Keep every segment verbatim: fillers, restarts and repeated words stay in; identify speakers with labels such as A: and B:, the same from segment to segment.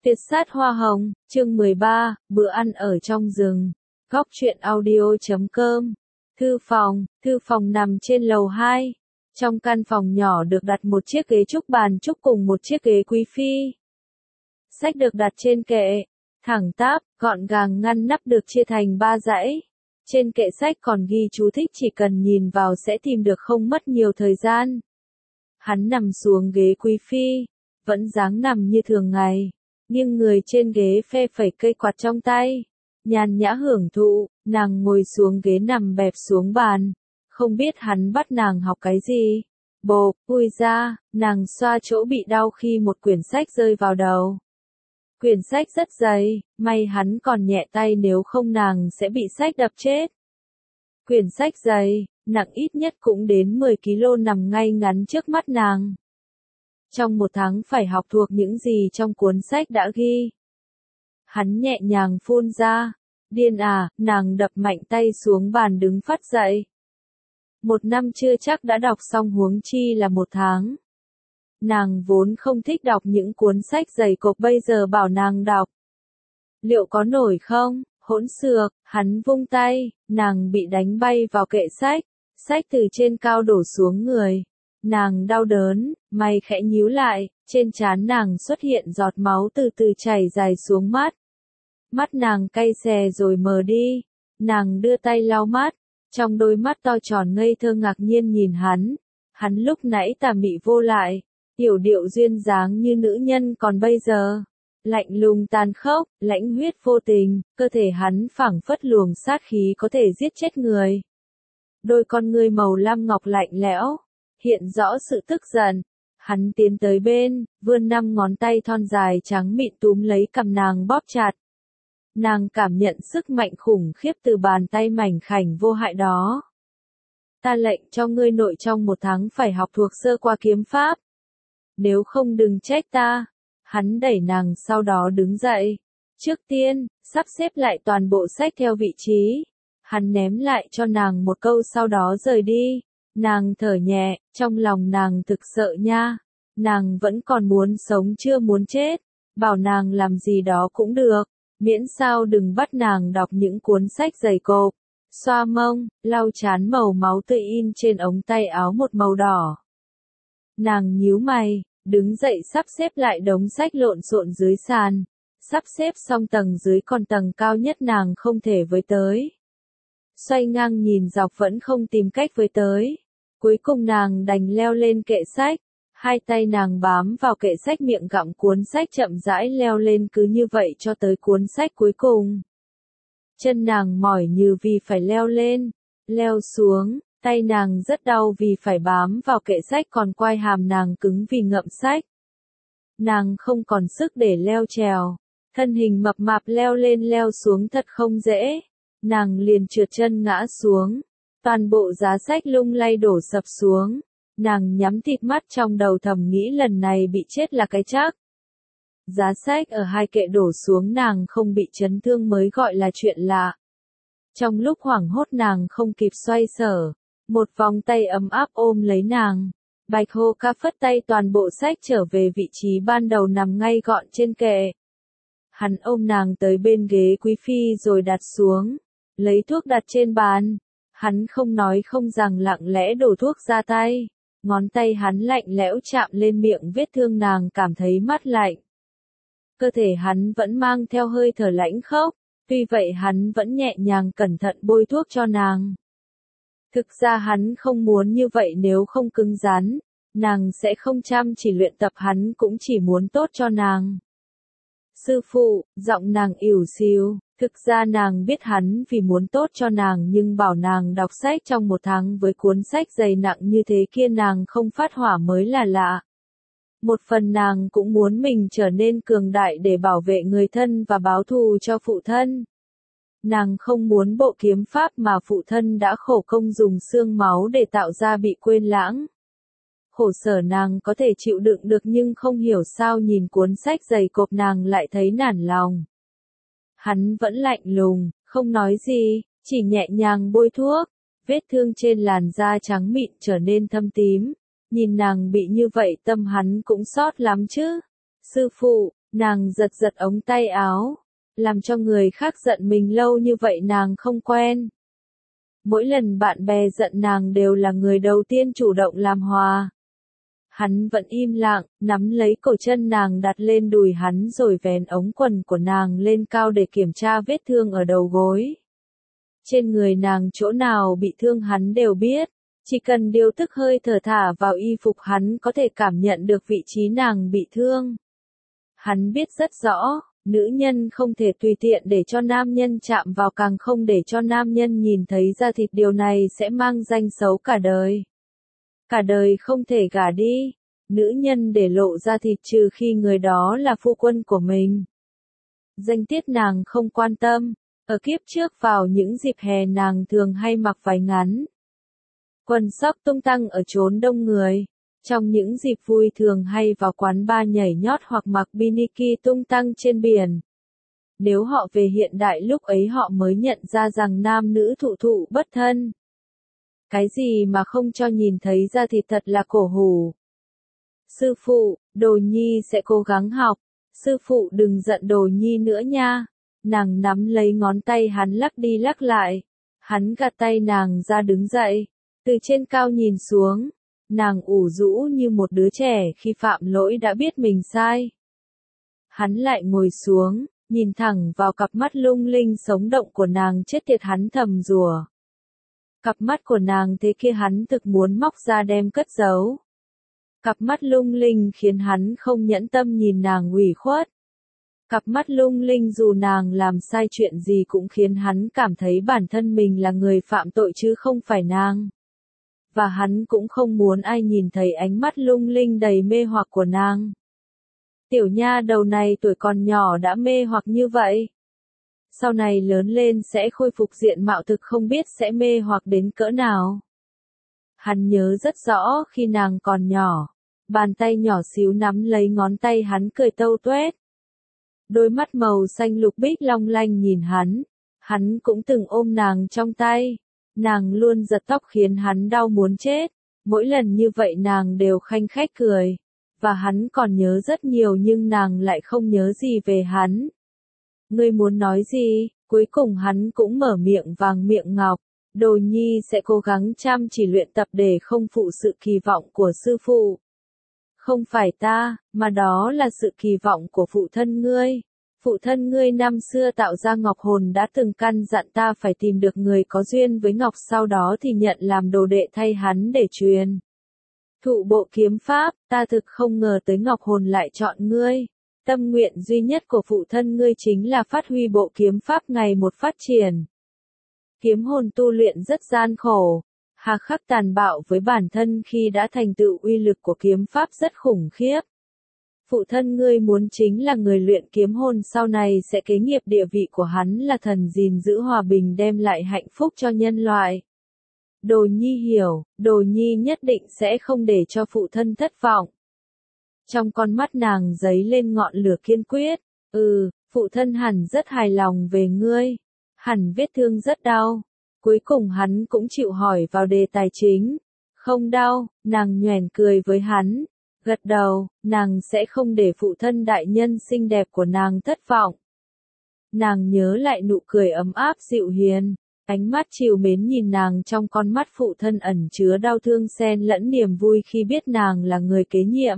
A: Tuyệt sát hoa hồng, chương mười ba, bữa ăn ở trong rừng. Góc truyện audio chấm com. Thư phòng, thư phòng nằm trên lầu hai. Trong căn phòng nhỏ được đặt một chiếc ghế trúc bàn trúc cùng một chiếc ghế quý phi. Sách được đặt trên kệ, thẳng tắp, gọn gàng ngăn nắp được chia thành ba dãy. Trên kệ sách còn ghi chú thích chỉ cần nhìn vào sẽ tìm được không mất nhiều thời gian. Hắn nằm xuống ghế quý phi, vẫn dáng nằm như thường ngày. Nhưng người trên ghế phe phẩy cây quạt trong tay, nhàn nhã hưởng thụ, nàng ngồi xuống ghế nằm bẹp xuống bàn, không biết hắn bắt nàng học cái gì. Bộp, ui ra, nàng xoa chỗ bị đau khi một quyển sách rơi vào đầu. Quyển sách rất dày, may hắn còn nhẹ tay nếu không nàng sẽ bị sách đập chết. Quyển sách dày, nặng ít nhất cũng đến mười ki lô gam nằm ngay ngắn trước mắt nàng. Trong một tháng phải học thuộc những gì trong cuốn sách đã ghi. Hắn nhẹ nhàng phun ra. Điên à, nàng đập mạnh tay xuống bàn đứng phát dậy. Một năm chưa chắc đã đọc xong huống chi là một tháng. Nàng vốn không thích đọc những cuốn sách dày cộp bây giờ bảo nàng đọc. Liệu có nổi không? Hỗn xược, hắn vung tay, nàng bị đánh bay vào kệ sách. Sách từ trên cao đổ xuống người. Nàng đau đớn, mày khẽ nhíu lại, trên trán nàng xuất hiện giọt máu từ từ chảy dài xuống mắt. Mắt nàng cay xè rồi mờ đi, nàng đưa tay lau mắt, trong đôi mắt to tròn ngây thơ ngạc nhiên nhìn hắn. Hắn lúc nãy tà mị vô lại, yểu điệu duyên dáng như nữ nhân còn bây giờ. Lạnh lùng tàn khốc, lãnh huyết vô tình, cơ thể hắn phảng phất luồng sát khí có thể giết chết người. Đôi con ngươi màu lam ngọc lạnh lẽo, hiện rõ sự tức giận. Hắn tiến tới bên, vươn năm ngón tay thon dài trắng mịn túm lấy cằm nàng bóp chặt. Nàng cảm nhận sức mạnh khủng khiếp từ bàn tay mảnh khảnh vô hại đó. Ta lệnh cho ngươi nội trong một tháng phải học thuộc sơ qua kiếm pháp. Nếu không đừng trách ta. Hắn đẩy nàng sau đó đứng dậy. Trước tiên, sắp xếp lại toàn bộ sách theo vị trí. Hắn ném lại cho nàng một câu sau đó rời đi. Nàng thở nhẹ, trong lòng nàng thực sợ nha. Nàng vẫn còn muốn sống chưa muốn chết. Bảo nàng làm gì đó cũng được. Miễn sao đừng bắt nàng đọc những cuốn sách dày cộp. Xoa mông, lau chán màu máu tươi in trên ống tay áo một màu đỏ. Nàng nhíu mày, đứng dậy sắp xếp lại đống sách lộn xộn dưới sàn. Sắp xếp xong tầng dưới còn tầng cao nhất nàng không thể với tới. Xoay ngang nhìn dọc vẫn không tìm cách với tới. Cuối cùng nàng đành leo lên kệ sách. Hai tay nàng bám vào kệ sách miệng gặm cuốn sách chậm rãi leo lên cứ như vậy cho tới cuốn sách cuối cùng. Chân nàng mỏi như vì phải leo lên, leo xuống, tay nàng rất đau vì phải bám vào kệ sách còn quai hàm nàng cứng vì ngậm sách. Nàng không còn sức để leo trèo, thân hình mập mạp leo lên leo xuống thật không dễ, nàng liền trượt chân ngã xuống, toàn bộ giá sách lung lay đổ sập xuống. Nàng nhắm thịt mắt trong đầu thầm nghĩ lần này bị chết là cái chắc. Giá sách ở hai kệ đổ xuống nàng không bị chấn thương mới gọi là chuyện lạ. Trong lúc hoảng hốt nàng không kịp xoay sở. Một vòng tay ấm áp ôm lấy nàng. Bạch Hô Ca phất tay toàn bộ sách trở về vị trí ban đầu nằm ngay gọn trên kệ. Hắn ôm nàng tới bên ghế quý phi rồi đặt xuống. Lấy thuốc đặt trên bàn. Hắn không nói không rằng lặng lẽ đổ thuốc ra tay. Ngón tay hắn lạnh lẽo chạm lên miệng vết thương nàng cảm thấy mát lạnh. Cơ thể hắn vẫn mang theo hơi thở lãnh khốc, tuy vậy hắn vẫn nhẹ nhàng cẩn thận bôi thuốc cho nàng. Thực ra hắn không muốn như vậy nếu không cứng rắn, nàng sẽ không chăm chỉ luyện tập hắn cũng chỉ muốn tốt cho nàng. Sư phụ, giọng nàng ỉu xìu. Thực ra nàng biết hắn vì muốn tốt cho nàng nhưng bảo nàng đọc sách trong một tháng với cuốn sách dày nặng như thế kia nàng không phát hỏa mới là lạ. Một phần nàng cũng muốn mình trở nên cường đại để bảo vệ người thân và báo thù cho phụ thân. Nàng không muốn bộ kiếm pháp mà phụ thân đã khổ công dùng xương máu để tạo ra bị quên lãng. Khổ sở nàng có thể chịu đựng được nhưng không hiểu sao nhìn cuốn sách dày cộp nàng lại thấy nản lòng. Hắn vẫn lạnh lùng, không nói gì, chỉ nhẹ nhàng bôi thuốc. Vết thương trên làn da trắng mịn trở nên thâm tím. Nhìn nàng bị như vậy tâm hắn cũng xót lắm chứ. Sư phụ, Nàng giật giật ống tay áo, làm cho người khác giận mình lâu như vậy nàng không quen. Mỗi lần bạn bè giận nàng đều là người đầu tiên chủ động làm hòa. Hắn vẫn im lặng, nắm lấy cổ chân nàng đặt lên đùi hắn rồi vén ống quần của nàng lên cao để kiểm tra vết thương ở đầu gối. Trên người nàng chỗ nào bị thương hắn đều biết, chỉ cần điều tức hơi thở thả vào y phục hắn có thể cảm nhận được vị trí nàng bị thương. Hắn biết rất rõ, nữ nhân không thể tùy tiện để cho nam nhân chạm vào, càng không để cho nam nhân nhìn thấy da thịt, điều này sẽ mang danh xấu cả đời. Cả đời không thể gả đi, nữ nhân để lộ da thịt trừ khi người đó là phu quân của mình. Danh tiết nàng không quan tâm, ở kiếp trước vào những dịp hè nàng thường hay mặc váy ngắn. Quần sóc tung tăng ở chốn đông người. Trong những dịp vui thường hay vào quán bar nhảy nhót hoặc mặc bikini tung tăng trên biển. Nếu họ về hiện đại lúc ấy họ mới nhận ra rằng nam nữ thụ thụ bất thân. Cái gì mà không cho nhìn thấy da thịt thật là cổ hủ. Sư phụ, Đồ Nhi sẽ cố gắng học. Sư phụ đừng giận Đồ Nhi nữa nha. Nàng nắm lấy ngón tay hắn lắc đi lắc lại. Hắn gạt tay nàng ra đứng dậy. Từ trên cao nhìn xuống. Nàng ủ rũ như một đứa trẻ khi phạm lỗi đã biết mình sai. Hắn lại ngồi xuống, nhìn thẳng vào cặp mắt lung linh sống động của nàng, chết tiệt, hắn thầm rủa. Cặp mắt của nàng thế kia hắn thực muốn móc ra đem cất giấu. Cặp mắt lung linh khiến hắn không nhẫn tâm nhìn nàng ủy khuất. Cặp mắt lung linh dù nàng làm sai chuyện gì cũng khiến hắn cảm thấy bản thân mình là người phạm tội chứ không phải nàng. Và hắn cũng không muốn ai nhìn thấy ánh mắt lung linh đầy mê hoặc của nàng. Tiểu nha đầu này tuổi còn nhỏ đã mê hoặc như vậy. Sau này lớn lên sẽ khôi phục diện mạo thực không biết sẽ mê hoặc đến cỡ nào. Hắn nhớ rất rõ khi nàng còn nhỏ, bàn tay nhỏ xíu nắm lấy ngón tay hắn cười tâu tuét. Đôi mắt màu xanh lục bích long lanh nhìn hắn, hắn cũng từng ôm nàng trong tay. Nàng luôn giật tóc khiến hắn đau muốn chết, mỗi lần như vậy nàng đều khanh khách cười, và hắn còn nhớ rất nhiều nhưng nàng lại không nhớ gì về hắn. Ngươi muốn nói gì? Cuối cùng hắn cũng mở miệng vàng miệng ngọc, Đồ Nhi sẽ cố gắng chăm chỉ luyện tập để không phụ sự kỳ vọng của sư phụ. Không phải ta, mà đó là sự kỳ vọng của phụ thân ngươi. Phụ thân ngươi năm xưa tạo ra ngọc hồn đã từng căn dặn ta phải tìm được người có duyên với ngọc, sau đó thì nhận làm đồ đệ thay hắn để truyền thụ bộ kiếm pháp. Ta thực không ngờ tới ngọc hồn lại chọn ngươi. Tâm nguyện duy nhất của phụ thân ngươi chính là phát huy bộ kiếm pháp ngày một phát triển. Kiếm hồn tu luyện rất gian khổ, hà khắc tàn bạo với bản thân, khi đã thành tựu uy lực của kiếm pháp rất khủng khiếp. Phụ thân ngươi muốn chính là người luyện kiếm hồn sau này sẽ kế nghiệp địa vị của hắn là thần gìn giữ hòa bình, đem lại hạnh phúc cho nhân loại. Đồ Nhi hiểu, Đồ Nhi nhất định sẽ không để cho phụ thân thất vọng. Trong con mắt nàng giấy lên ngọn lửa kiên quyết. Ừ, phụ thân hẳn rất hài lòng về ngươi. Hẳn vết thương rất đau. Cuối cùng hắn cũng chịu hỏi vào đề tài chính. Không đau, nàng nhoẻn cười với hắn. Gật đầu, nàng sẽ không để phụ thân đại nhân xinh đẹp của nàng thất vọng. Nàng nhớ lại nụ cười ấm áp dịu hiền, ánh mắt trìu mến nhìn nàng, trong con mắt phụ thân ẩn chứa đau thương xen lẫn niềm vui khi biết nàng là người kế nhiệm.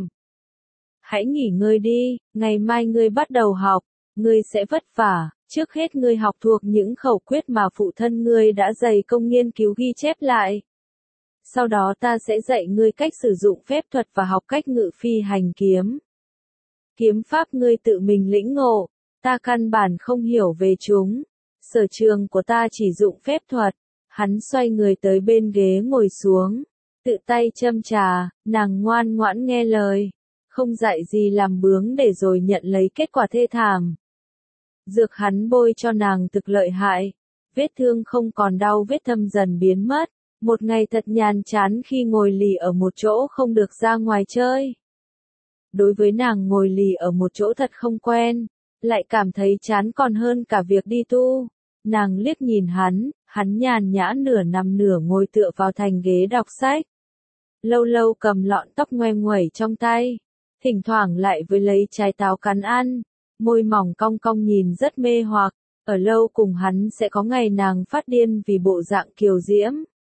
A: Hãy nghỉ ngơi đi, ngày mai ngươi bắt đầu học, ngươi sẽ vất vả, trước hết ngươi học thuộc những khẩu quyết mà phụ thân ngươi đã dày công nghiên cứu ghi chép lại. Sau đó ta sẽ dạy ngươi cách sử dụng phép thuật và học cách ngự phi hành kiếm. Kiếm pháp ngươi tự mình lĩnh ngộ, ta căn bản không hiểu về chúng. Sở trường của ta chỉ dụng phép thuật. Hắn xoay người tới bên ghế ngồi xuống, tự tay châm trà, nàng ngoan ngoãn nghe lời, không dạy gì làm bướng để rồi nhận lấy kết quả thê thảm. Dược hắn bôi cho nàng thực lợi hại, vết thương không còn đau, vết thâm dần biến mất. Một ngày thật nhàn chán khi ngồi lì ở một chỗ không được ra ngoài chơi. Đối với nàng, ngồi lì ở một chỗ thật không quen, lại cảm thấy chán còn hơn cả việc đi tu. Nàng liếc nhìn hắn, hắn nhàn nhã nửa nằm nửa ngồi tựa vào thành ghế đọc sách. Lâu lâu cầm lọn tóc ngoe nguẩy trong tay. thỉnh thoảng lại với lấy trái táo cắn ăn, môi mỏng cong cong nhìn rất mê hoặc, ở lâu cùng hắn sẽ có ngày nàng phát điên vì bộ dạng kiều diễm.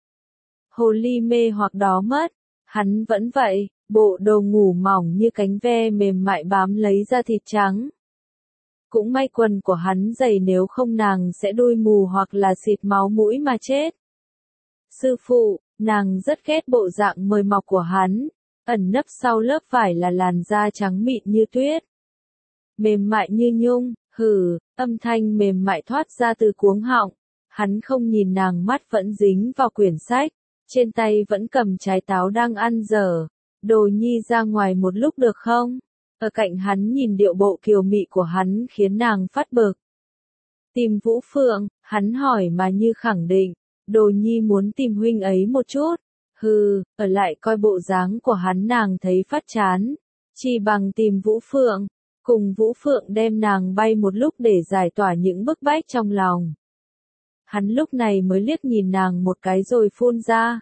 A: Hồ ly mê hoặc đó mất, hắn vẫn vậy, bộ đồ ngủ mỏng như cánh ve mềm mại bám lấy da thịt trắng. Cũng may quần của hắn dày nếu không nàng sẽ đôi mù hoặc là xịt máu mũi mà chết. Sư phụ, nàng rất ghét bộ dạng mời mọc của hắn, ẩn nấp sau lớp vải là làn da trắng mịn như tuyết. Mềm mại như nhung, hừ, âm thanh mềm mại thoát ra từ cuống họng, hắn không nhìn nàng mắt vẫn dính vào quyển sách, trên tay vẫn cầm trái táo đang ăn dở. Đồ nhi ra ngoài một lúc được không? Ở cạnh hắn nhìn điệu bộ kiều mị của hắn khiến nàng phát bực. Tìm Vũ Phượng, hắn hỏi mà như khẳng định, đồ nhi muốn tìm huynh ấy một chút. Hừ, ở lại coi bộ dáng của hắn nàng thấy phát chán. Chỉ bằng tìm Vũ Phượng, cùng Vũ Phượng đem nàng bay một lúc để giải tỏa những bức bách trong lòng. Hắn lúc này mới liếc nhìn nàng một cái rồi phun ra.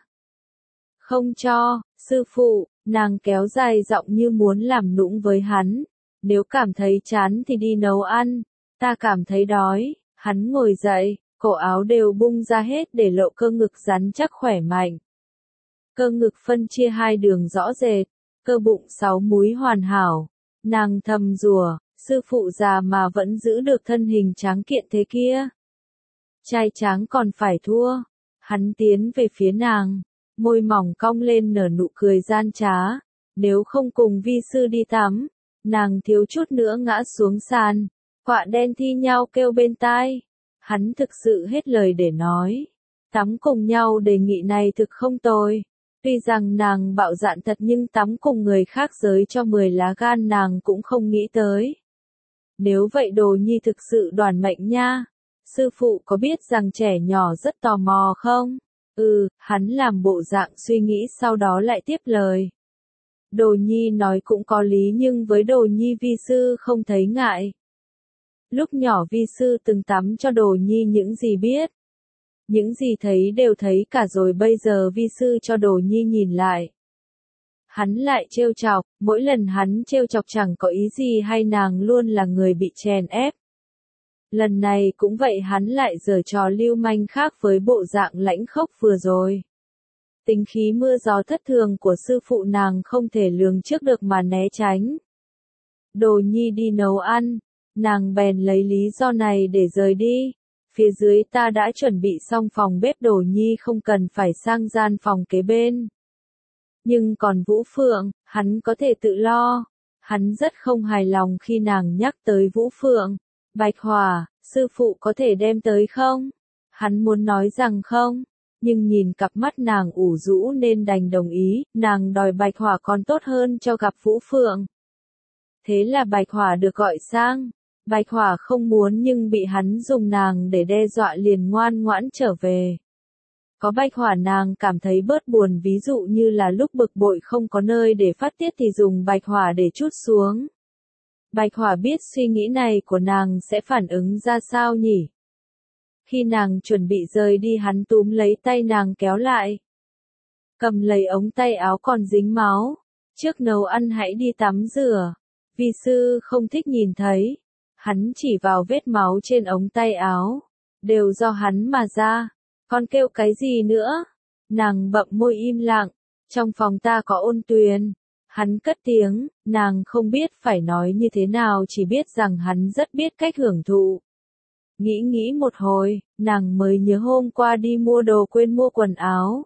A: Không cho, sư phụ, nàng kéo dài giọng như muốn làm nũng với hắn. Nếu cảm thấy chán thì đi nấu ăn, ta cảm thấy đói. Hắn ngồi dậy, cổ áo đều bung ra hết để lộ cơ ngực rắn chắc khỏe mạnh. Cơ ngực phân chia hai đường rõ rệt, cơ bụng sáu múi hoàn hảo. Nàng thầm rủa, sư phụ già mà vẫn giữ được thân hình tráng kiện thế kia. Trai tráng còn phải thua. Hắn tiến về phía nàng, môi mỏng cong lên nở nụ cười gian trá. Nếu không cùng vi sư đi tắm, nàng thiếu chút nữa ngã xuống sàn. Quạ đen thi nhau kêu bên tai. Hắn thực sự hết lời để nói. Tắm cùng nhau đề nghị này thực không tồi. Tuy rằng nàng bạo dạn thật nhưng tắm cùng người khác giới cho mười lá gan nàng cũng không nghĩ tới. Nếu vậy đồ nhi thực sự đoản mệnh nha. Sư phụ có biết rằng trẻ nhỏ rất tò mò không? Ừ, hắn làm bộ dạng suy nghĩ sau đó lại tiếp lời. Đồ nhi nói cũng có lý nhưng với đồ nhi vi sư không thấy ngại. Lúc nhỏ vi sư từng tắm cho đồ nhi những gì biết. Những gì thấy đều thấy cả rồi bây giờ vi sư cho đồ nhi nhìn lại. Hắn lại trêu chọc, mỗi lần hắn trêu chọc chẳng có ý gì hay nàng luôn là người bị chèn ép. Lần này cũng vậy hắn lại giở trò lưu manh khác với bộ dạng lãnh khốc vừa rồi. Tính khí mưa gió thất thường của sư phụ nàng không thể lường trước được mà né tránh. Đồ nhi đi nấu ăn, nàng bèn lấy lý do này để rời đi. Phía dưới ta đã chuẩn bị xong phòng bếp đồ nhi không cần phải sang gian phòng kế bên. Nhưng còn Vũ Phượng, hắn có thể tự lo. Hắn rất không hài lòng khi nàng nhắc tới Vũ Phượng. Bạch Hỏa, sư phụ có thể đem tới không? Hắn muốn nói rằng không, nhưng nhìn cặp mắt nàng ủ rũ nên đành đồng ý, nàng đòi Bạch Hỏa còn tốt hơn cho gặp Vũ Phượng. Thế là Bạch Hỏa được gọi sang. Bạch Hỏa không muốn nhưng bị hắn dùng nàng để đe dọa liền ngoan ngoãn trở về. Có Bạch Hỏa nàng cảm thấy bớt buồn, ví dụ như là lúc bực bội không có nơi để phát tiết thì dùng Bạch Hỏa để trút xuống. Bạch Hỏa biết suy nghĩ này của nàng sẽ phản ứng ra sao nhỉ? Khi nàng chuẩn bị rời đi hắn túm lấy tay nàng kéo lại. Cầm lấy ống tay áo còn dính máu. Trước nấu ăn hãy đi tắm rửa. Vi sư không thích nhìn thấy. Hắn chỉ vào vết máu trên ống tay áo. Đều do hắn mà ra. Con kêu cái gì nữa? Nàng bậm môi im lặng. Trong phòng ta có Ôn Tuyền. Hắn cất tiếng, nàng không biết phải nói như thế nào, chỉ biết rằng hắn rất biết cách hưởng thụ. Nghĩ nghĩ một hồi, nàng mới nhớ hôm qua đi mua đồ quên mua quần áo.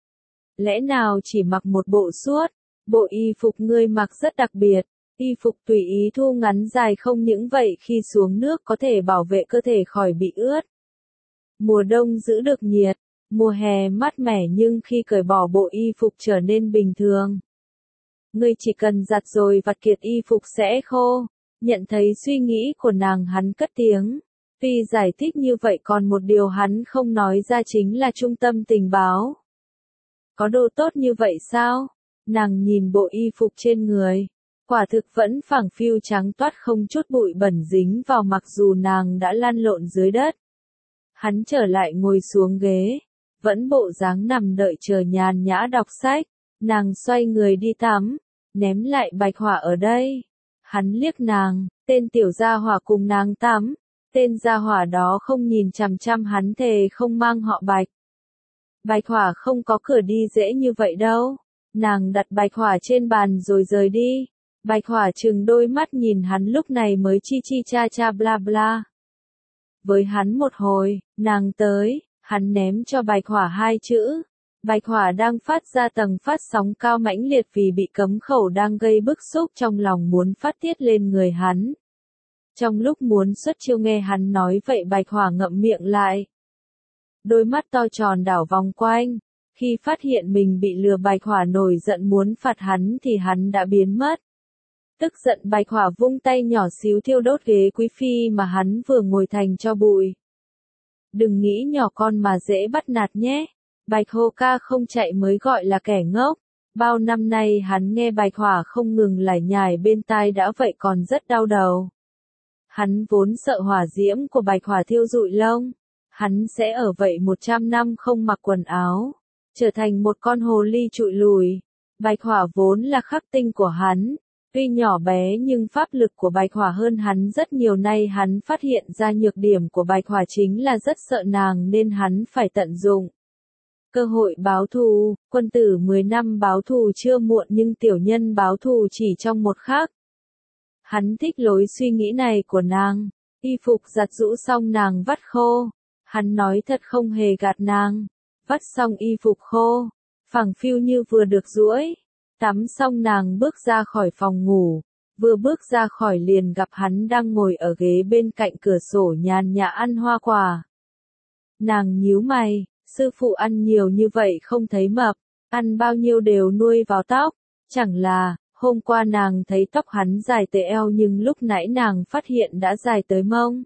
A: Lẽ nào chỉ mặc một bộ suốt? Bộ y phục ngươi mặc rất đặc biệt. Y phục tùy ý thu ngắn dài không những vậy khi xuống nước có thể bảo vệ cơ thể khỏi bị ướt. Mùa đông giữ được nhiệt, mùa hè mát mẻ nhưng khi cởi bỏ bộ y phục trở nên bình thường. Ngươi chỉ cần giặt rồi vặt kiệt y phục sẽ khô. Nhận thấy suy nghĩ của nàng hắn cất tiếng. Tuy giải thích như vậy còn một điều hắn không nói ra chính là trung tâm tình báo. Có đồ tốt như vậy sao? Nàng nhìn bộ y phục trên người. Quả thực vẫn phẳng phiu trắng toát không chút bụi bẩn dính vào mặc dù nàng đã lăn lộn dưới đất. Hắn trở lại ngồi xuống ghế. Vẫn bộ dáng nằm đợi chờ nhàn nhã đọc sách. Nàng xoay người đi tắm. ném lại bạch hỏa ở đây. Hắn liếc nàng, tên tiểu gia hỏa cùng nàng tắm, tên gia hỏa đó không nhìn chằm chằm hắn thề không mang họ Bạch. Bạch hỏa không có cửa đi dễ như vậy đâu. Nàng đặt bạch hỏa trên bàn rồi rời đi. Bạch hỏa trừng đôi mắt nhìn hắn lúc này mới chi chi cha cha bla bla. Với hắn một hồi, nàng tới, hắn ném cho bạch hỏa hai chữ. Bạch hỏa đang phát ra tầng phát sóng cao mãnh liệt vì bị cấm khẩu đang gây bức xúc trong lòng muốn phát tiết lên người hắn. Trong lúc muốn xuất chiêu nghe hắn nói vậy bạch hỏa ngậm miệng lại. Đôi mắt to tròn đảo vòng quanh. Khi phát hiện mình bị lừa bạch hỏa nổi giận muốn phạt hắn thì hắn đã biến mất. Tức giận bạch hỏa vung tay nhỏ xíu thiêu đốt ghế quý phi mà hắn vừa ngồi thành cho bụi. Đừng nghĩ nhỏ con mà dễ bắt nạt nhé. Bạch hô ca không chạy mới gọi là kẻ ngốc. Bao năm nay hắn nghe bạch hỏa không ngừng lải nhải bên tai đã vậy còn rất đau đầu. Hắn vốn sợ hỏa diễm của bạch hỏa thiêu rụi lông. Hắn sẽ ở vậy một trăm năm không mặc quần áo. Trở thành một con hồ ly trụi lùi. Bạch hỏa vốn là khắc tinh của hắn. Tuy nhỏ bé nhưng pháp lực của bạch hỏa hơn hắn rất nhiều nay hắn phát hiện ra nhược điểm của bạch hỏa chính là rất sợ nàng nên hắn phải tận dụng. Cơ hội báo thù, quân tử mười năm báo thù chưa muộn nhưng tiểu nhân báo thù chỉ trong một khắc. Hắn thích lối suy nghĩ này của nàng. Y phục giặt rũ xong nàng vắt khô. Hắn nói thật không hề gạt nàng. Vắt xong y phục khô, phẳng phiu như vừa được duỗi. Tắm xong nàng bước ra khỏi phòng ngủ, vừa bước ra khỏi liền gặp hắn đang ngồi ở ghế bên cạnh cửa sổ nhàn nhã ăn hoa quả. Nàng nhíu mày, sư phụ ăn nhiều như vậy không thấy mập, ăn bao nhiêu đều nuôi vào tóc, chẳng là, hôm qua nàng thấy tóc hắn dài tới eo nhưng lúc nãy nàng phát hiện đã dài tới mông.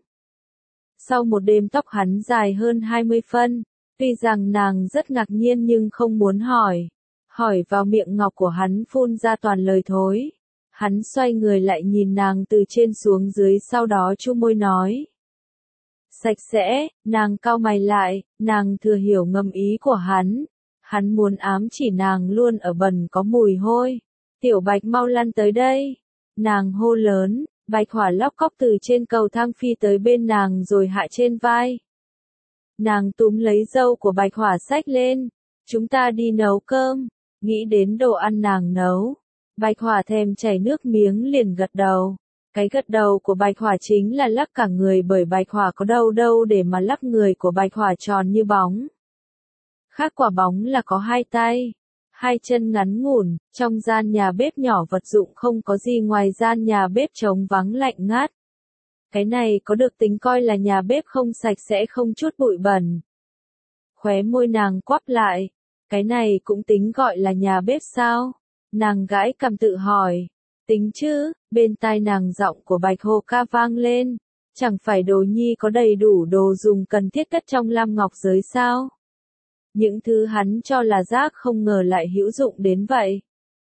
A: Sau một đêm tóc hắn dài hơn hai mươi phân. Tuy rằng nàng rất ngạc nhiên nhưng không muốn hỏi. Hỏi vào miệng ngọc của hắn phun ra toàn lời thối. Hắn xoay người lại nhìn nàng từ trên xuống dưới sau đó chu môi nói. Sạch sẽ, nàng cau mày lại, nàng thừa hiểu ngầm ý của hắn. Hắn muốn ám chỉ nàng luôn ở bẩn có mùi hôi. Tiểu bạch mau lăn tới đây. Nàng hô lớn, bạch hỏa lóc cóc từ trên cầu thang phi tới bên nàng rồi hạ trên vai. Nàng túm lấy râu của bạch hỏa xách lên. Chúng ta đi nấu cơm. Nghĩ đến đồ ăn nàng nấu. Bạch hỏa thèm chảy nước miếng liền gật đầu. Cái gật đầu của bạch hỏa chính là lắc cả người bởi bạch hỏa có đâu đâu để mà lắc người của bạch hỏa tròn như bóng. Khác quả bóng là có hai tay. Hai chân ngắn ngủn, trong gian nhà bếp nhỏ vật dụng không có gì ngoài gian nhà bếp trống vắng lạnh ngắt. Cái này có được tính coi là nhà bếp không sạch sẽ không chút bụi bẩn. Khóe môi nàng quắp lại. Cái này cũng tính gọi là nhà bếp sao? Nàng gãi cằm tự hỏi. Tính chứ, bên tai nàng giọng của bạch hồ ca vang lên. Chẳng phải đồ nhi có đầy đủ đồ dùng cần thiết cất trong lam ngọc giới sao? Những thứ hắn cho là rác không ngờ lại hữu dụng đến vậy.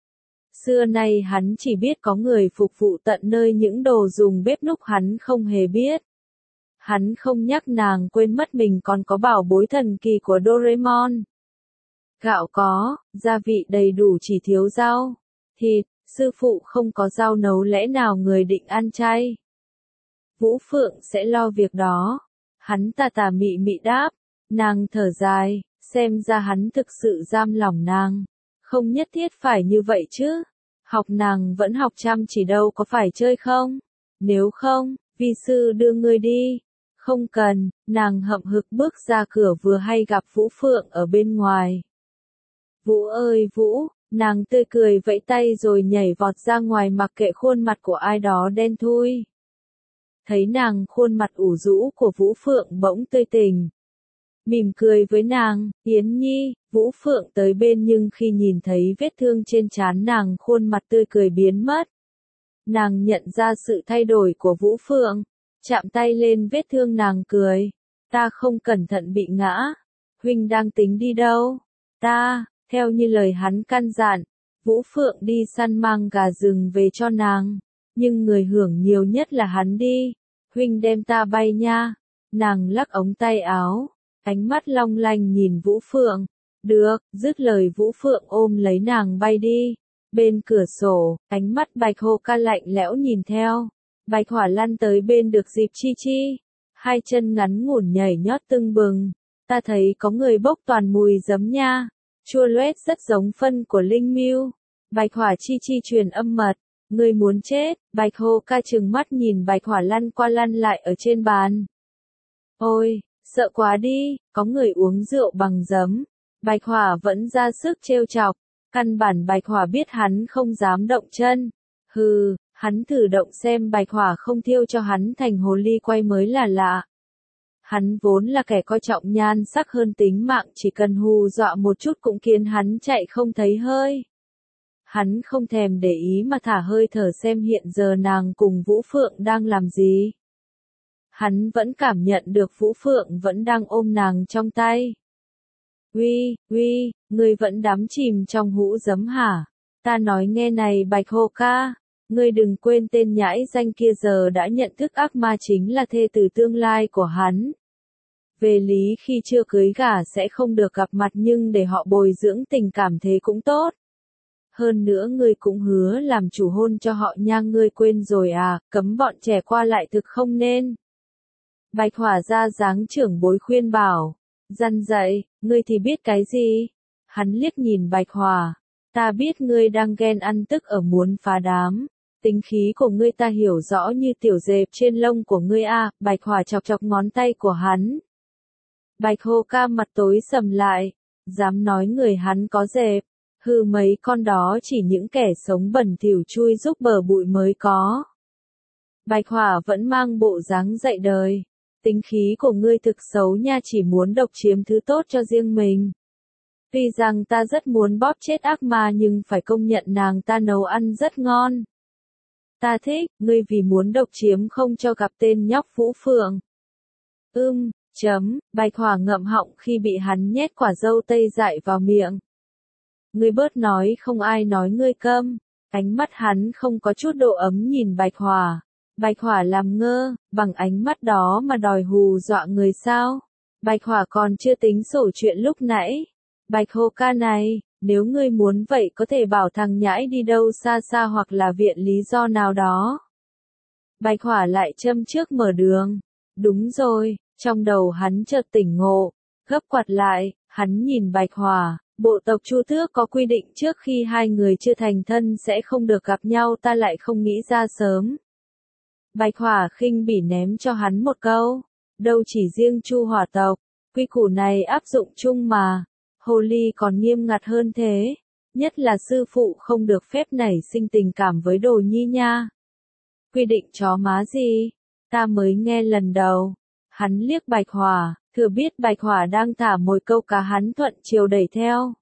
A: Xưa nay hắn chỉ biết có người phục vụ tận nơi những đồ dùng bếp núc hắn không hề biết. Hắn không nhắc nàng quên mất mình còn có bảo bối thần kỳ của Doraemon. Gạo có, gia vị đầy đủ chỉ thiếu rau. Thịt, sư phụ không có rau nấu lẽ nào người định ăn chay. Vũ Phượng sẽ lo việc đó. Hắn tà tà mị mị đáp. Nàng thở dài, xem ra hắn thực sự giam lòng nàng. Không nhất thiết phải như vậy chứ. Học nàng vẫn học chăm chỉ đâu có phải chơi không? Nếu không, vi sư đưa ngươi đi. Không cần, nàng hậm hực bước ra cửa vừa hay gặp Vũ Phượng ở bên ngoài. Vũ ơi Vũ, nàng tươi cười vẫy tay rồi nhảy vọt ra ngoài mặc kệ khuôn mặt của ai đó đen thui. Thấy nàng khuôn mặt ủ rũ của Vũ Phượng bỗng tươi tỉnh. Mỉm cười với nàng, Yến Nhi, Vũ Phượng tới bên nhưng khi nhìn thấy vết thương trên trán nàng khuôn mặt tươi cười biến mất. Nàng nhận ra sự thay đổi của Vũ Phượng, chạm tay lên vết thương nàng cười. Ta không cẩn thận bị ngã. Huynh đang tính đi đâu? Ta, theo như lời hắn căn dặn, Vũ Phượng đi săn mang gà rừng về cho nàng. Nhưng người hưởng nhiều nhất là hắn đi. Huynh đem ta bay nha. Nàng lắc ống tay áo. Ánh mắt long lanh nhìn Vũ Phượng. Được, dứt lời Vũ Phượng ôm lấy nàng bay đi. Bên cửa sổ, ánh mắt Bạch Hồ Ca lạnh lẽo nhìn theo. Bạch Hỏa lăn tới bên được dịp chi chi. Hai chân ngắn ngủn nhảy nhót tưng bừng. Ta thấy có người bốc toàn mùi giấm nha. Chua loét rất giống phân của Linh Miêu. Bạch Hỏa chi chi truyền âm mật. Người muốn chết. Bạch Hồ Ca trừng mắt nhìn Bạch Hỏa lăn qua lăn lại ở trên bàn. Ôi, sợ quá đi, có người uống rượu bằng giấm. Bạch Hỏa vẫn ra sức trêu chọc. Căn bản Bạch Hỏa biết hắn không dám động chân. Hừ, hắn thử động xem Bạch Hỏa không thiêu cho hắn thành hồ ly quay mới là lạ. Hắn vốn là kẻ coi trọng nhan sắc hơn tính mạng, chỉ cần hù dọa một chút cũng khiến hắn chạy không thấy hơi. Hắn không thèm để ý mà thả hơi thở xem hiện giờ nàng cùng Vũ Phượng đang làm gì. Hắn vẫn cảm nhận được Vũ Phượng vẫn đang ôm nàng trong tay. Uy, uy, ngươi vẫn đắm chìm trong hũ giấm hả? Ta nói nghe này Bạch Hồ Ca, ngươi đừng quên tên nhãi danh kia giờ đã nhận thức ác ma chính là thê tử tương lai của hắn. Về lý khi chưa cưới gả sẽ không được gặp mặt nhưng để họ bồi dưỡng tình cảm thế cũng tốt. Hơn nữa ngươi cũng hứa làm chủ hôn cho họ nha, ngươi quên rồi à, cấm bọn trẻ qua lại thực không nên. Bạch Hỏa ra dáng trưởng bối khuyên bảo, răn dạy, ngươi thì biết cái gì? Hắn liếc nhìn Bạch Hỏa, ta biết ngươi đang ghen ăn tức ở muốn phá đám. Tính khí của ngươi ta hiểu rõ như tiểu dẹp trên lông của ngươi a. Bạch Hỏa chọc chọc ngón tay của hắn. Bạch Hồ Ca mặt tối sầm lại, dám nói người hắn có dẹp, hừ mấy con đó chỉ những kẻ sống bẩn thỉu chui giúp bờ bụi mới có. Bạch Hỏa vẫn mang bộ dáng dạy đời, tính khí của ngươi thực xấu nha, chỉ muốn độc chiếm thứ tốt cho riêng mình. Tuy rằng ta rất muốn bóp chết ác ma nhưng phải công nhận nàng ta nấu ăn rất ngon. Ta thích, ngươi vì muốn độc chiếm không cho gặp tên nhóc Vũ Phượng. Ưm, chấm, Bạch Hỏa ngậm họng khi bị hắn nhét quả dâu tây dại vào miệng. Ngươi bớt nói, không ai nói ngươi câm. Ánh mắt hắn không có chút độ ấm nhìn Bạch Hỏa. Bạch Hỏa làm ngơ, bằng ánh mắt đó mà đòi hù dọa người sao? Bạch Hỏa còn chưa tính sổ chuyện lúc nãy. Bạch Hồ Ca này, nếu ngươi muốn vậy có thể bảo thằng nhãi đi đâu xa xa hoặc là viện lý do nào đó. Bạch Hỏa lại châm trước mở đường. Đúng rồi, trong đầu hắn chợt tỉnh ngộ, gấp quạt lại, hắn nhìn Bạch Hỏa, bộ tộc Chu Tước có quy định trước khi hai người chưa thành thân sẽ không được gặp nhau, ta lại không nghĩ ra sớm. Bạch Hỏa khinh bỉ ném cho hắn một câu, đâu chỉ riêng Chu Hỏa tộc, quy củ này áp dụng chung mà. Hồ ly còn nghiêm ngặt hơn thế, nhất là sư phụ không được phép nảy sinh tình cảm với đồ nhi nha. Quy định chó má gì? Ta mới nghe lần đầu. Hắn liếc Bạch Hỏa, thừa biết Bạch Hỏa đang thả mồi câu cá, hắn thuận chiều đẩy theo.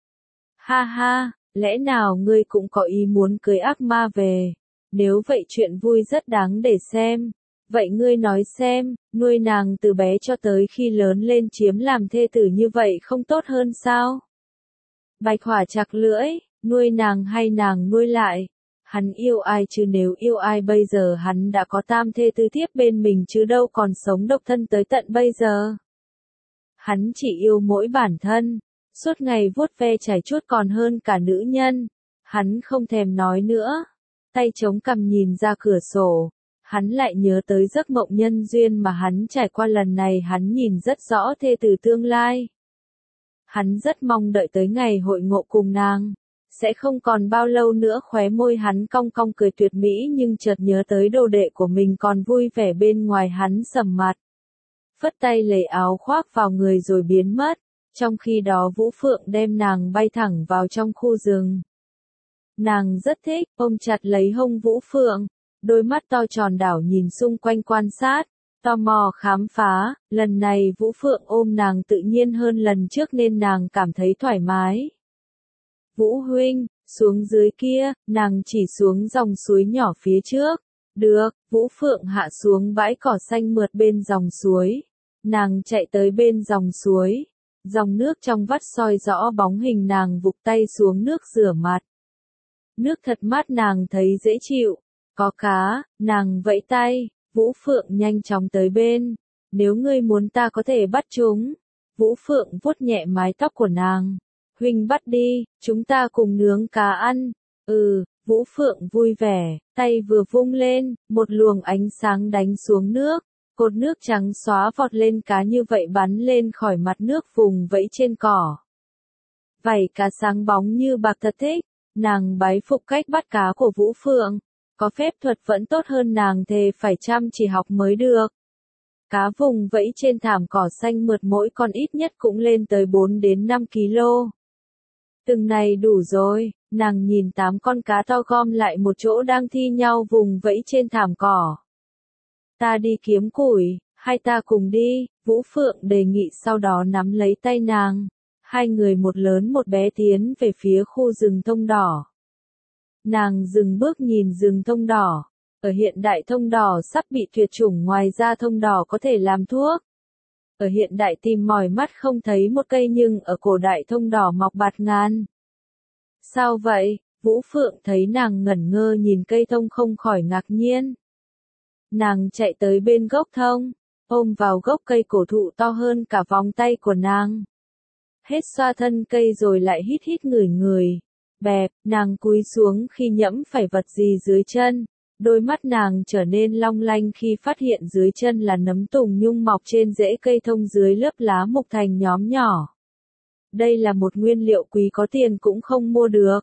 A: Ha ha, lẽ nào ngươi cũng có ý muốn cưới ác ma về? Nếu vậy chuyện vui rất đáng để xem. Vậy ngươi nói xem, nuôi nàng từ bé cho tới khi lớn lên chiếm làm thê tử như vậy không tốt hơn sao? Bạch Hỏa chặt lưỡi, nuôi nàng hay nàng nuôi lại? Hắn yêu ai chứ, nếu yêu ai bây giờ hắn đã có tam thê tứ thiếp bên mình chứ đâu còn sống độc thân tới tận bây giờ. Hắn chỉ yêu mỗi bản thân, suốt ngày vuốt ve chải chuốt còn hơn cả nữ nhân. Hắn không thèm nói nữa, tay chống cằm nhìn ra cửa sổ. Hắn lại nhớ tới giấc mộng nhân duyên mà hắn trải qua lần này, hắn nhìn rất rõ thê tử tương lai. Hắn rất mong đợi tới ngày hội ngộ cùng nàng. Sẽ không còn bao lâu nữa, khóe môi hắn cong cong cười tuyệt mỹ, nhưng chợt nhớ tới đồ đệ của mình còn vui vẻ bên ngoài, hắn sầm mặt. Phất tay lấy áo khoác vào người rồi biến mất. Trong khi đó Vũ Phượng đem nàng bay thẳng vào trong khu rừng. Nàng rất thích, ôm chặt lấy hông Vũ Phượng. Đôi mắt to tròn đảo nhìn xung quanh quan sát, tò mò khám phá. Lần này Vũ Phượng ôm nàng tự nhiên hơn lần trước nên nàng cảm thấy thoải mái. Vũ huynh, xuống dưới kia, nàng chỉ xuống dòng suối nhỏ phía trước. Được, Vũ Phượng hạ xuống bãi cỏ xanh mượt bên dòng suối. Nàng chạy tới bên dòng suối. Dòng nước trong vắt soi rõ bóng hình nàng, vụt tay xuống nước rửa mặt. Nước thật mát, nàng thấy dễ chịu. Có cá, nàng vẫy tay, Vũ Phượng nhanh chóng tới bên. Nếu ngươi muốn ta có thể bắt chúng. Vũ Phượng vuốt nhẹ mái tóc của nàng. Huynh bắt đi, chúng ta cùng nướng cá ăn. Ừ, Vũ Phượng vui vẻ, tay vừa vung lên, một luồng ánh sáng đánh xuống nước, cột nước trắng xóa vọt lên cá như vậy bắn lên khỏi mặt nước vùng vẫy trên cỏ. Vảy cá sáng bóng như bạc thật thích, nàng bái phục cách bắt cá của Vũ Phượng, có phép thuật vẫn tốt hơn nàng thề phải chăm chỉ học mới được. Cá vùng vẫy trên thảm cỏ xanh mượt mỗi con ít nhất cũng lên tới bốn đến năm ki lô. Từng này đủ rồi, nàng nhìn tám con cá to gom lại một chỗ đang thi nhau vùng vẫy trên thảm cỏ. Ta đi kiếm củi, hai ta cùng đi, Vũ Phượng đề nghị sau đó nắm lấy tay nàng. Hai người một lớn một bé tiến về phía khu rừng thông đỏ. Nàng dừng bước nhìn rừng thông đỏ. Ở hiện đại thông đỏ sắp bị tuyệt chủng, ngoài ra thông đỏ có thể làm thuốc. Ở hiện đại tìm mỏi mắt không thấy một cây, nhưng ở cổ đại thông đỏ mọc bạt ngàn. Sao vậy? Vũ Phượng thấy nàng ngẩn ngơ nhìn cây thông không khỏi ngạc nhiên. Nàng chạy tới bên gốc thông, ôm vào gốc cây cổ thụ to hơn cả vòng tay của nàng. Hết xoa thân cây rồi lại hít hít ngửi ngửi. Bẹp, nàng cúi xuống khi nhẫm phải vật gì dưới chân. Đôi mắt nàng trở nên long lanh khi phát hiện dưới chân là nấm tùng nhung mọc trên rễ cây thông dưới lớp lá mục thành nhóm nhỏ. Đây là một nguyên liệu quý có tiền cũng không mua được.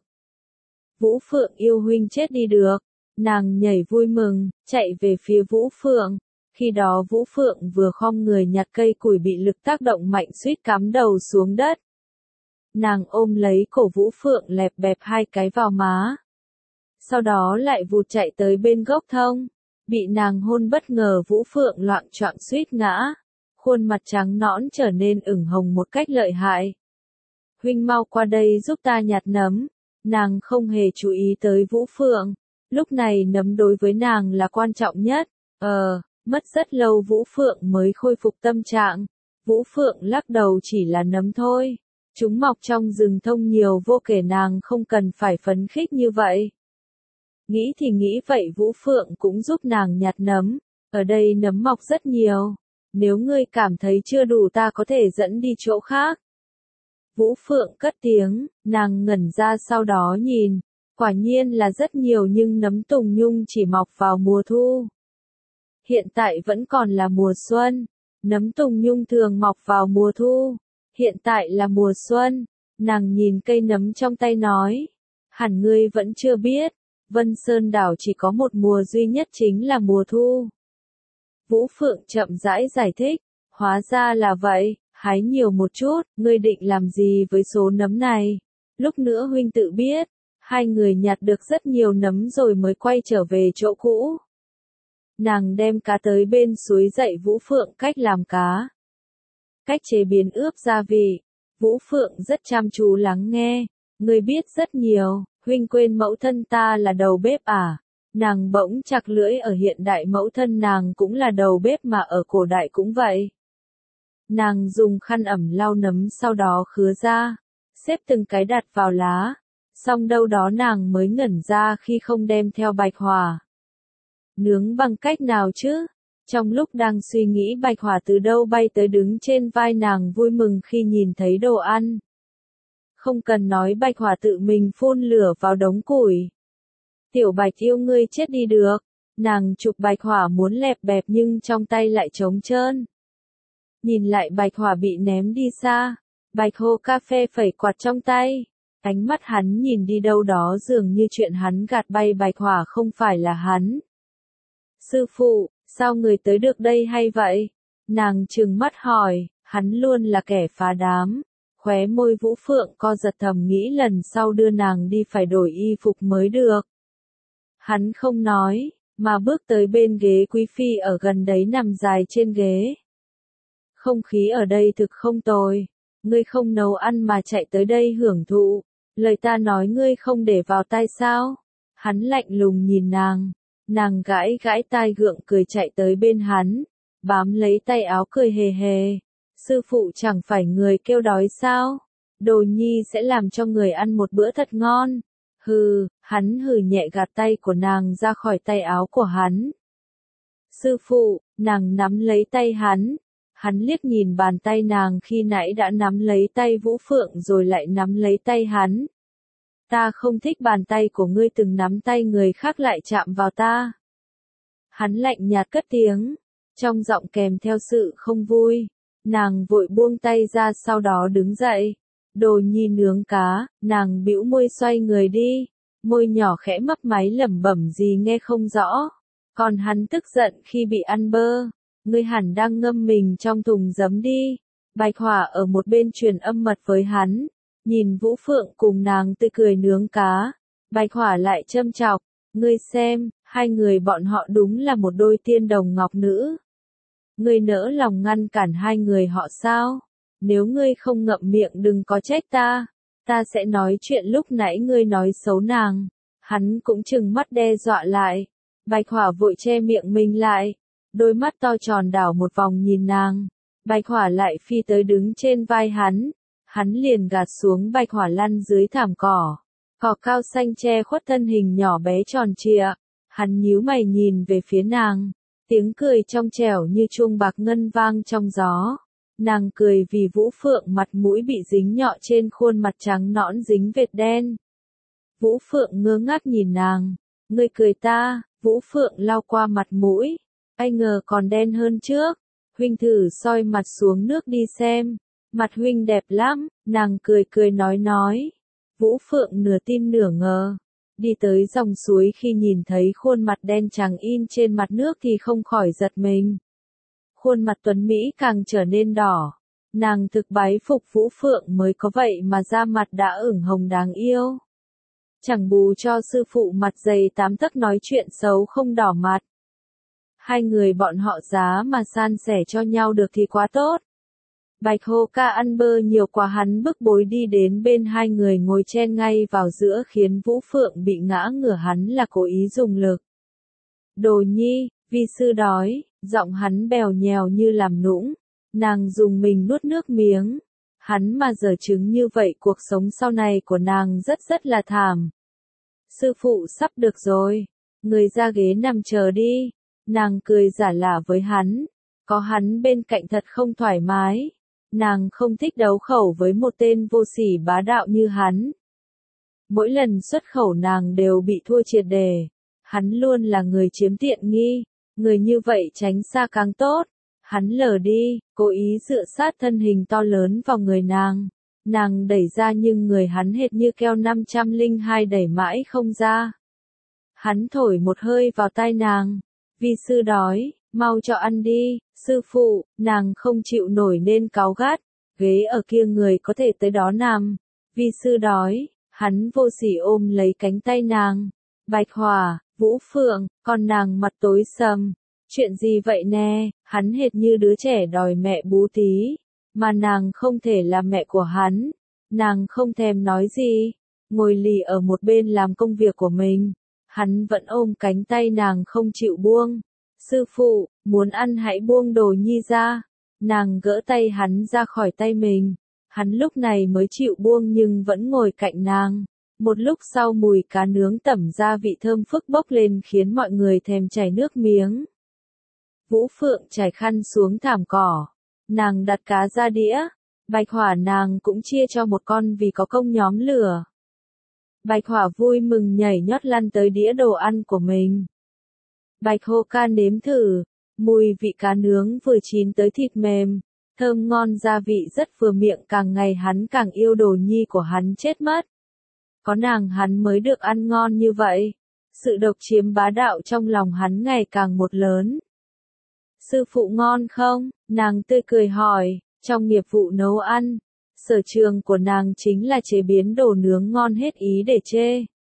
A: Vũ Phượng yêu huynh chết đi được. Nàng nhảy vui mừng, chạy về phía Vũ Phượng. Khi đó Vũ Phượng vừa khom người nhặt cây củi bị lực tác động mạnh suýt cắm đầu xuống đất. Nàng ôm lấy cổ Vũ Phượng lẹp bẹp hai cái vào má. Sau đó lại vụt chạy tới bên gốc thông. Bị nàng hôn bất ngờ Vũ Phượng loạng choạng suýt ngã. Khuôn mặt trắng nõn trở nên ửng hồng một cách lợi hại. Huynh mau qua đây giúp ta nhặt nấm. Nàng không hề chú ý tới Vũ Phượng. Lúc này nấm đối với nàng là quan trọng nhất. Ờ, mất rất lâu Vũ Phượng mới khôi phục tâm trạng. Vũ Phượng lắc đầu, chỉ là nấm thôi. Chúng mọc trong rừng thông nhiều vô kể, nàng không cần phải phấn khích như vậy. Nghĩ thì nghĩ vậy, Vũ Phượng cũng giúp nàng nhặt nấm. Ở đây nấm mọc rất nhiều. Nếu ngươi cảm thấy chưa đủ ta có thể dẫn đi chỗ khác. Vũ Phượng cất tiếng, nàng ngẩn ra sau đó nhìn. Quả nhiên là rất nhiều, nhưng nấm tùng nhung chỉ mọc vào mùa thu. Hiện tại vẫn còn là mùa xuân. Nấm tùng nhung thường mọc vào mùa thu. Hiện tại là mùa xuân. Nàng nhìn cây nấm trong tay nói. Hẳn ngươi vẫn chưa biết. Vân Sơn đảo chỉ có một mùa duy nhất, chính là mùa thu. Vũ Phượng chậm rãi giải thích. Hóa ra là vậy, hái nhiều một chút, ngươi định làm gì với số nấm này? Lúc nữa huynh tự biết. Hai người nhặt được rất nhiều nấm rồi mới quay trở về chỗ cũ. Nàng đem cá tới bên suối dạy Vũ Phượng cách làm cá. Cách chế biến ướp gia vị. Vũ Phượng rất chăm chú lắng nghe. Ngươi biết rất nhiều, huynh quên mẫu thân ta là đầu bếp à? Nàng bỗng chặt lưỡi, ở hiện đại mẫu thân nàng cũng là đầu bếp mà ở cổ đại cũng vậy. Nàng dùng khăn ẩm lau nấm sau đó khứa ra, xếp từng cái đặt vào lá. Xong đâu đó nàng mới ngẩn ra khi không đem theo bạch hỏa. Nướng bằng cách nào chứ? Trong lúc đang suy nghĩ, bạch hỏa từ đâu bay tới đứng trên vai nàng, vui mừng khi nhìn thấy đồ ăn. Không cần nói, bạch hỏa tự mình phun lửa vào đống củi. Tiểu Bạch yêu ngươi chết đi được. Nàng chụp bạch hỏa muốn lẹp bẹp nhưng trong tay lại trống trơn. Nhìn lại bạch hỏa bị ném đi xa. Bạch Hồ cà phê phẩy quạt trong tay. Ánh mắt hắn nhìn đi đâu đó, dường như chuyện hắn gạt bay bạch hỏa không phải là hắn. Sư phụ, sao người tới được đây hay vậy? Nàng trừng mắt hỏi, hắn luôn là kẻ phá đám. Khóe môi Vũ Phượng co giật, thầm nghĩ lần sau đưa nàng đi phải đổi y phục mới được. Hắn không nói, mà bước tới bên ghế quý phi ở gần đấy nằm dài trên ghế. Không khí ở đây thực không tồi. Ngươi không nấu ăn mà chạy tới đây hưởng thụ. Lời ta nói ngươi không để vào tai sao? Hắn lạnh lùng nhìn nàng. Nàng gãi gãi tai gượng cười chạy tới bên hắn. Bám lấy tay áo cười hề hề. Sư phụ chẳng phải người kêu đói sao? Đồ nhi sẽ làm cho người ăn một bữa thật ngon. Hừ, hắn hừ nhẹ gạt tay của nàng ra khỏi tay áo của hắn. Sư phụ, nàng nắm lấy tay hắn. Hắn liếc nhìn bàn tay nàng khi nãy đã nắm lấy tay Vũ Phượng rồi lại nắm lấy tay hắn. Ta không thích bàn tay của ngươi từng nắm tay người khác lại chạm vào ta. Hắn lạnh nhạt cất tiếng, trong giọng kèm theo sự không vui. Nàng vội buông tay ra sau đó đứng dậy. Đồ nhi nướng cá, nàng bĩu môi xoay người đi. Môi nhỏ khẽ mấp máy lẩm bẩm gì nghe không rõ. Còn hắn tức giận khi bị ăn bơ. Ngươi hẳn đang ngâm mình trong thùng giấm đi. Bạch Hỏa ở một bên truyền âm mật với hắn. Nhìn Vũ Phượng cùng nàng tươi cười nướng cá. Bạch Hỏa lại châm chọc. Ngươi xem, hai người bọn họ đúng là một đôi tiên đồng ngọc nữ. Ngươi nỡ lòng ngăn cản hai người họ sao? Nếu ngươi không ngậm miệng đừng có trách ta. Ta sẽ nói chuyện lúc nãy ngươi nói xấu nàng. Hắn cũng trừng mắt đe dọa lại. Bạch Hỏa vội che miệng mình lại. Đôi mắt to tròn đảo một vòng nhìn nàng. Bạch Hỏa lại phi tới đứng trên vai hắn. Hắn liền gạt xuống Bạch Hỏa lăn dưới thảm cỏ. Cỏ cao xanh che khuất thân hình nhỏ bé tròn trịa. Hắn nhíu mày nhìn về phía nàng. Tiếng cười trong trẻo như chuông bạc ngân vang trong gió. Nàng cười vì Vũ Phượng mặt mũi bị dính nhọ trên khuôn mặt trắng nõn dính vệt đen. Vũ Phượng ngơ ngác nhìn nàng. Ngươi cười ta, Vũ Phượng lau qua mặt mũi. Ai ngờ còn đen hơn trước. Huynh thử soi mặt xuống nước đi xem. Mặt huynh đẹp lắm, nàng cười cười nói nói. Vũ Phượng nửa tin nửa ngờ. Đi tới dòng suối khi nhìn thấy khuôn mặt đen trắng in trên mặt nước thì không khỏi giật mình. Khuôn mặt tuấn Mỹ càng trở nên đỏ. Nàng thực bái phục Vũ Phượng mới có vậy mà da mặt đã ửng hồng đáng yêu. Chẳng bù cho sư phụ mặt dày tám tấc nói chuyện xấu không đỏ mặt. Hai người bọn họ giá mà san sẻ cho nhau được thì quá tốt. Bạch Hô Ca ăn bơ nhiều quá hắn bức bối đi đến bên hai người ngồi chen ngay vào giữa khiến Vũ Phượng bị ngã ngửa hắn là cố ý dùng lực. Đồ nhi, vi sư đói, giọng hắn bèo nhèo như làm nũng. Nàng dùng mình nuốt nước miếng. Hắn mà giở chứng như vậy cuộc sống sau này của nàng rất rất là thảm. Sư phụ sắp được rồi. Người ra ghế nằm chờ đi. Nàng cười giả lả với hắn. Có hắn bên cạnh thật không thoải mái. Nàng không thích đấu khẩu với một tên vô sỉ bá đạo như hắn. Mỗi lần xuất khẩu nàng đều bị thua triệt đề. Hắn luôn là người chiếm tiện nghi. Người như vậy tránh xa càng tốt. Hắn lờ đi, cố ý dựa sát thân hình to lớn vào người nàng. Nàng đẩy ra nhưng người hắn hệt như keo năm trăm lẻ hai đẩy mãi không ra. Hắn thổi một hơi vào tai nàng. Vi sư đói, mau cho ăn đi, sư phụ, nàng không chịu nổi nên cáu gắt. Ghế ở kia người có thể tới đó nằm. Vi sư đói, hắn vô sỉ ôm lấy cánh tay nàng. Bạch Hỏa, Vũ Phượng, còn nàng mặt tối sầm. Chuyện gì vậy nè, hắn hệt như đứa trẻ đòi mẹ bú tí. Mà nàng không thể là mẹ của hắn. Nàng không thèm nói gì. Ngồi lì ở một bên làm công việc của mình. Hắn vẫn ôm cánh tay nàng không chịu buông. Sư phụ, muốn ăn hãy buông Đồ nhi ra. Nàng gỡ tay hắn ra khỏi tay mình. Hắn lúc này mới chịu buông nhưng vẫn ngồi cạnh nàng. Một lúc sau mùi cá nướng tẩm gia vị thơm phức bốc lên khiến mọi người thèm chảy nước miếng. Vũ Phượng trải khăn xuống thảm cỏ. Nàng đặt cá ra đĩa. Bạch Hỏa nàng cũng chia cho một con vì có công nhóm lửa. Bạch Hỏa vui mừng nhảy nhót lăn tới đĩa đồ ăn của mình. Bạch Hô Ca nếm thử. Mùi vị cá nướng vừa chín tới thịt mềm. Thơm ngon gia vị rất vừa miệng, càng ngày hắn càng yêu Đồ nhi của hắn chết mất. Có nàng hắn mới được ăn ngon như vậy. Sự độc chiếm bá đạo trong lòng hắn ngày càng một lớn. Sư phụ ngon không? Nàng tươi cười hỏi. Trong nghiệp vụ nấu ăn, sở trường của nàng chính là chế biến đồ nướng ngon hết ý để chê.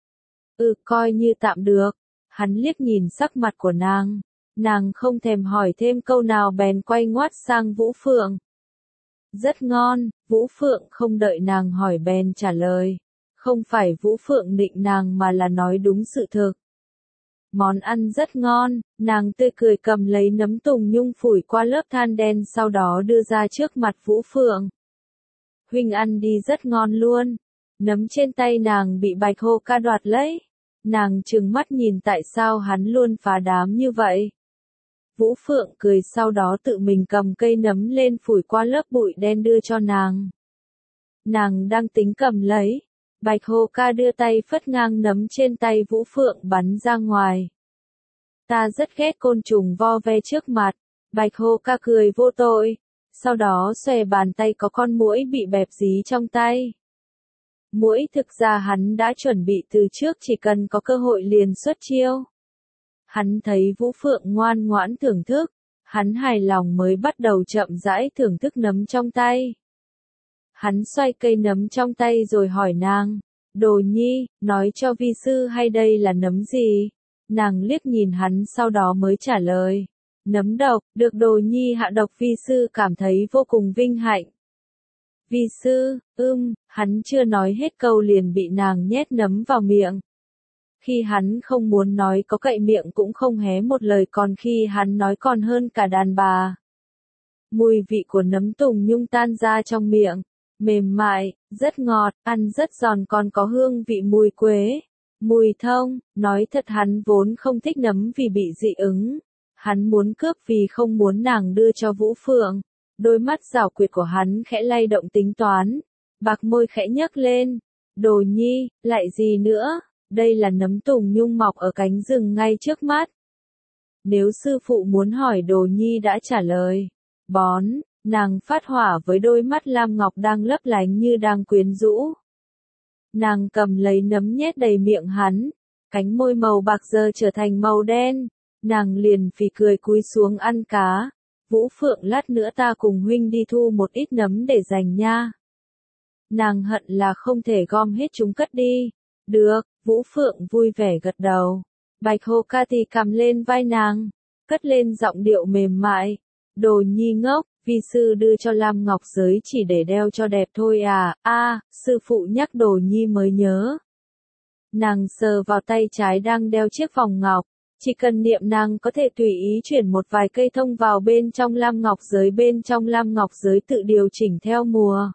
A: Ừ, coi như tạm được. Hắn liếc nhìn sắc mặt của nàng. Nàng không thèm hỏi thêm câu nào bèn quay ngoắt sang Vũ Phượng. Rất ngon, Vũ Phượng không đợi nàng hỏi bèn trả lời. Không phải Vũ Phượng nịnh nàng mà là nói đúng sự thực. Món ăn rất ngon, nàng tươi cười cầm lấy nấm tùng nhung phủi qua lớp than đen sau đó đưa ra trước mặt Vũ Phượng. Huynh ăn đi rất ngon luôn. Nấm trên tay nàng bị Bạch Hô Ca đoạt lấy. Nàng trừng mắt nhìn tại sao hắn luôn phá đám như vậy. Vũ Phượng cười sau đó tự mình cầm cây nấm lên phủi qua lớp bụi đen đưa cho nàng. Nàng đang tính cầm lấy. Bạch Hồ Ca đưa tay phất ngang nấm trên tay Vũ Phượng bắn ra ngoài. Ta rất ghét côn trùng vo ve trước mặt. Bạch Hồ Ca cười vô tội. Sau đó xòe bàn tay có con muỗi bị bẹp dí trong tay. Muỗi thực ra hắn đã chuẩn bị từ trước, chỉ cần có cơ hội liền xuất chiêu. Hắn thấy Vũ Phượng ngoan ngoãn thưởng thức. Hắn hài lòng mới bắt đầu chậm rãi thưởng thức nấm trong tay. Hắn xoay cây nấm trong tay rồi hỏi nàng, Đồ Nhi, nói cho vi sư hay đây là nấm gì? Nàng liếc nhìn hắn sau đó mới trả lời, nấm độc, được Đồ Nhi hạ độc vi sư cảm thấy vô cùng vinh hạnh. Vi sư, ưm, hắn chưa nói hết câu liền bị nàng nhét nấm vào miệng. Khi hắn không muốn nói có cậy miệng cũng không hé một lời, còn khi hắn nói còn hơn cả đàn bà. Mùi vị của nấm tùng nhung tan ra trong miệng, mềm mại, rất ngọt, ăn rất giòn, còn có hương vị mùi quế, mùi thông. Nói thật hắn vốn không thích nấm vì bị dị ứng. Hắn muốn cướp vì không muốn nàng đưa cho Vũ Phượng. Đôi mắt giảo quyệt của hắn khẽ lay động tính toán. Bạc môi khẽ nhấc lên. Đồ Nhi, lại gì nữa? Đây là nấm tùng nhung mọc ở cánh rừng ngay trước mắt. Nếu sư phụ muốn hỏi Đồ Nhi đã trả lời. Bón, nàng phát hỏa với đôi mắt lam ngọc đang lấp lánh như đang quyến rũ. Nàng cầm lấy nấm nhét đầy miệng hắn. Cánh môi màu bạc giờ trở thành màu đen. Nàng liền phì cười cúi xuống ăn cá. Vũ Phượng, lát nữa ta cùng huynh đi thu một ít nấm để dành nha. Nàng hận là không thể gom hết chúng cất đi. Được, Vũ Phượng vui vẻ gật đầu. Bạch Hồ Ca thì cầm lên vai nàng, cất lên giọng điệu mềm mại. Đồ Nhi ngốc, vi sư đưa cho Lam Ngọc giới chỉ để đeo cho đẹp thôi à, a, à, sư phụ nhắc Đồ Nhi mới nhớ. Nàng sờ vào tay trái đang đeo chiếc vòng ngọc, chỉ cần niệm nàng có thể tùy ý chuyển một vài cây thông vào bên trong Lam Ngọc giới, bên trong Lam Ngọc giới tự điều chỉnh theo mùa.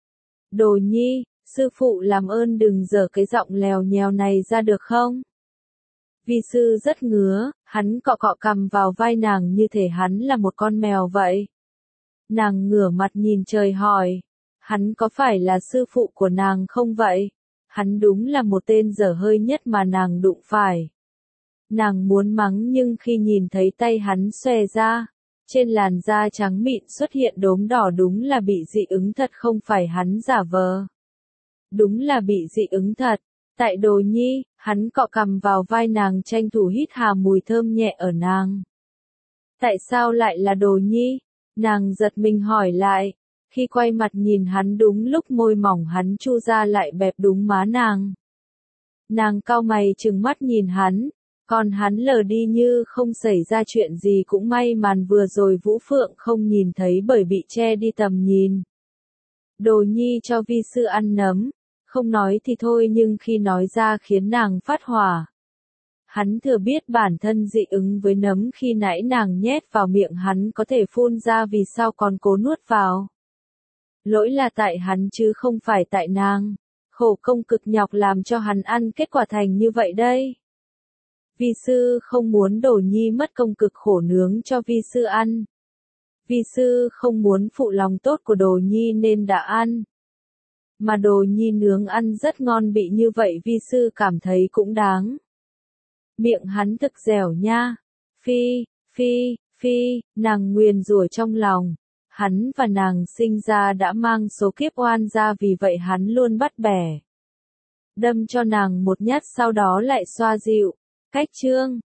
A: Đồ Nhi, sư phụ làm ơn đừng dở cái giọng lèo nhèo này ra được không? Vi sư rất ngứa, hắn cọ cọ cằm vào vai nàng như thể hắn là một con mèo vậy. Nàng ngửa mặt nhìn trời hỏi, hắn có phải là sư phụ của nàng không vậy? Hắn đúng là một tên dở hơi nhất mà nàng đụng phải. Nàng muốn mắng nhưng khi nhìn thấy tay hắn xòe ra, trên làn da trắng mịn xuất hiện đốm đỏ, đúng là bị dị ứng thật, không phải hắn giả vờ. Đúng là bị dị ứng thật. Tại Đồ Nhi, hắn cọ cằm vào vai nàng, tranh thủ hít hà mùi thơm nhẹ ở nàng. Tại sao lại là Đồ Nhi? Nàng giật mình hỏi lại. Khi quay mặt nhìn hắn, đúng lúc môi mỏng hắn chu ra lại bẹp đúng má nàng. Nàng cau mày trừng mắt nhìn hắn, còn hắn lờ đi như không xảy ra chuyện gì. Cũng may màn vừa rồi Vũ Phượng không nhìn thấy bởi bị che đi tầm nhìn. Đồ Nhi cho vi sư ăn nấm. Không nói thì thôi nhưng khi nói ra khiến nàng phát hỏa. Hắn thừa biết bản thân dị ứng với nấm, khi nãy nàng nhét vào miệng hắn có thể phun ra, vì sao còn cố nuốt vào. Lỗi là tại hắn chứ không phải tại nàng. Khổ công cực nhọc làm cho hắn ăn, kết quả thành như vậy đây. Vi sư không muốn Đồ Nhi mất công cực khổ nướng cho vi sư ăn. Vi sư không muốn phụ lòng tốt của Đồ Nhi nên đã ăn. Mà Đồ Nhi nướng ăn rất ngon, bị như vậy vi sư cảm thấy cũng đáng. Miệng hắn thực dẻo nha. Phi, phi, phi, nàng nguyền rủa trong lòng. Hắn và nàng sinh ra đã mang số kiếp oan gia, vì vậy hắn luôn bắt bẻ. Đâm cho nàng một nhát sau đó lại xoa dịu. Cách chương